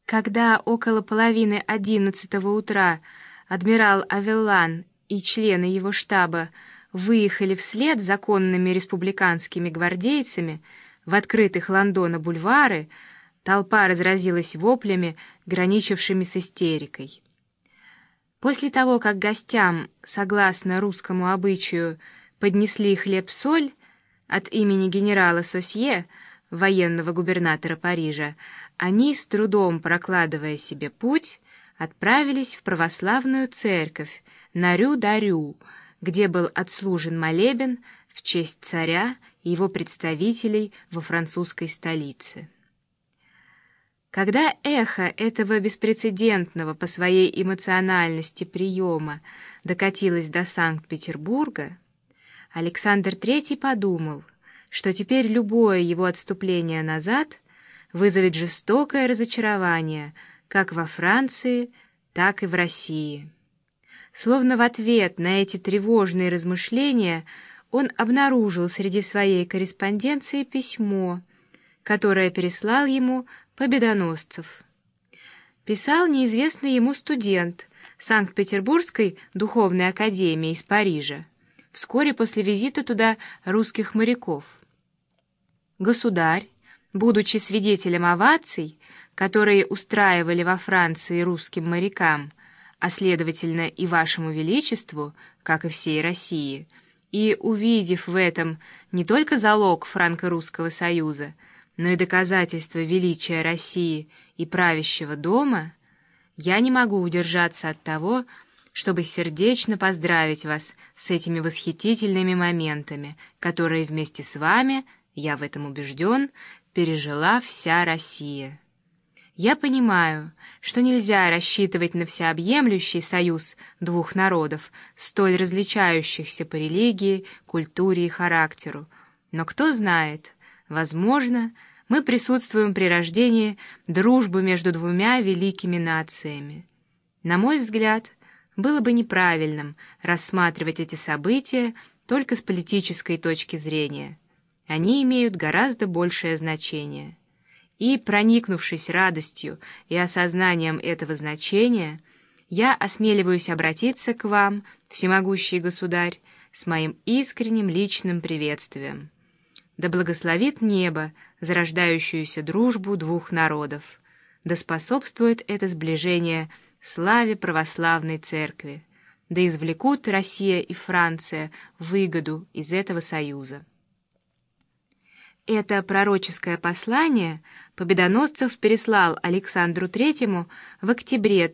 Когда около половины 11 утра адмирал Авеллан и члены его штаба выехали вслед за конными республиканскими гвардейцами в открытых Лондона бульвары, толпа разразилась воплями, граничившими с истерикой. После того, как гостям, согласно русскому обычаю, поднесли хлеб-соль от имени генерала Сосье, военного губернатора Парижа, они, с трудом прокладывая себе путь, отправились в православную церковь на Рю-да-Рю, где был отслужен молебен в честь царя и его представителей во французской столице. Когда эхо этого беспрецедентного по своей эмоциональности приема докатилось до Санкт-Петербурга, Александр III подумал, что теперь любое его отступление назад вызовет жестокое разочарование как во Франции, так и в России. Словно в ответ на эти тревожные размышления он обнаружил среди своей корреспонденции письмо, которое переслал ему Победоносцев. Писал неизвестный ему студент Санкт-Петербургской духовной академии из Парижа, вскоре после визита туда русских моряков. Государь, будучи свидетелем оваций, которые устраивали во Франции русским морякам, а следовательно и вашему величеству, как и всей России, и увидев в этом не только залог франко-русского союза, но и доказательство величия России и правящего дома, я не могу удержаться от того, чтобы сердечно поздравить вас с этими восхитительными моментами, которые вместе с вами, я в этом убежден, пережила вся Россия. Я понимаю, что нельзя рассчитывать на всеобъемлющий союз двух народов, столь различающихся по религии, культуре и характеру, но кто знает, возможно, мы присутствуем при рождении дружбы между двумя великими нациями. На мой взгляд, было бы неправильным рассматривать эти события только с политической точки зрения. Они имеют гораздо большее значение. И, проникнувшись радостью и осознанием этого значения, я осмеливаюсь обратиться к вам, всемогущий государь, с моим искренним личным приветствием. Да благословит небо зарождающуюся дружбу двух народов, да способствует это сближение славе православной церкви, да извлекут Россия и Франция выгоду из этого союза. Это пророческое послание Победоносцев переслал Александру III в октябре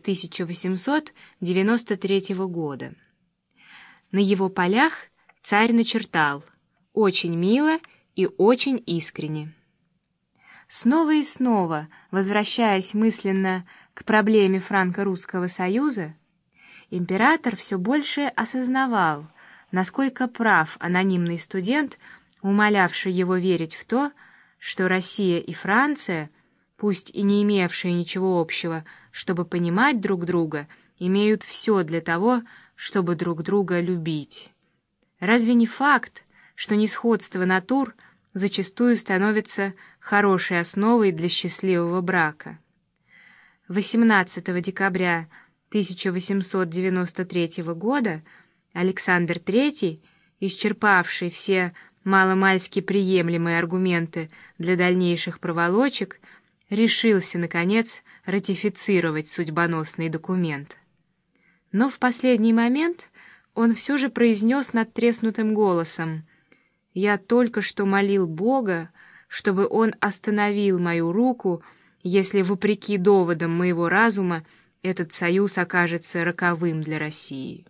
1893 года. На его полях царь начертал: «Очень мило и очень искренне». Снова и снова, возвращаясь мысленно к проблеме франко-русского союза, император все больше осознавал, насколько прав анонимный студент, умолявший его верить в то, что Россия и Франция, пусть и не имевшие ничего общего, чтобы понимать друг друга, имеют все для того, чтобы друг друга любить. Разве не факт, что несходство натур зачастую становится хорошей основой для счастливого брака? 18 декабря 1893 года Александр III, исчерпавший все маломальски приемлемые аргументы для дальнейших проволочек, решился, наконец, ратифицировать судьбоносный документ. Но в последний момент он все же произнес надтреснутым голосом: «Я только что молил Бога, чтобы Он остановил мою руку, если, вопреки доводам моего разума, этот союз окажется роковым для России».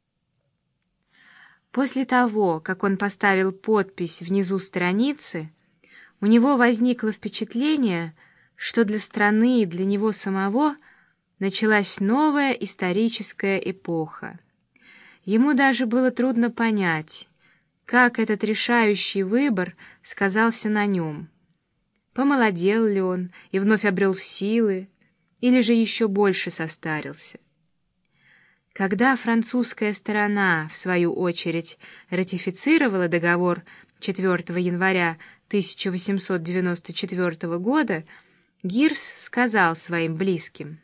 После того, как он поставил подпись внизу страницы, у него возникло впечатление, что для страны и для него самого началась новая историческая эпоха. Ему даже было трудно понять, как этот решающий выбор сказался на нем. Помолодел ли он и вновь обрел силы, или же еще больше состарился? Когда французская сторона, в свою очередь, ратифицировала договор 4 января 1894 года, Гирс сказал своим близким: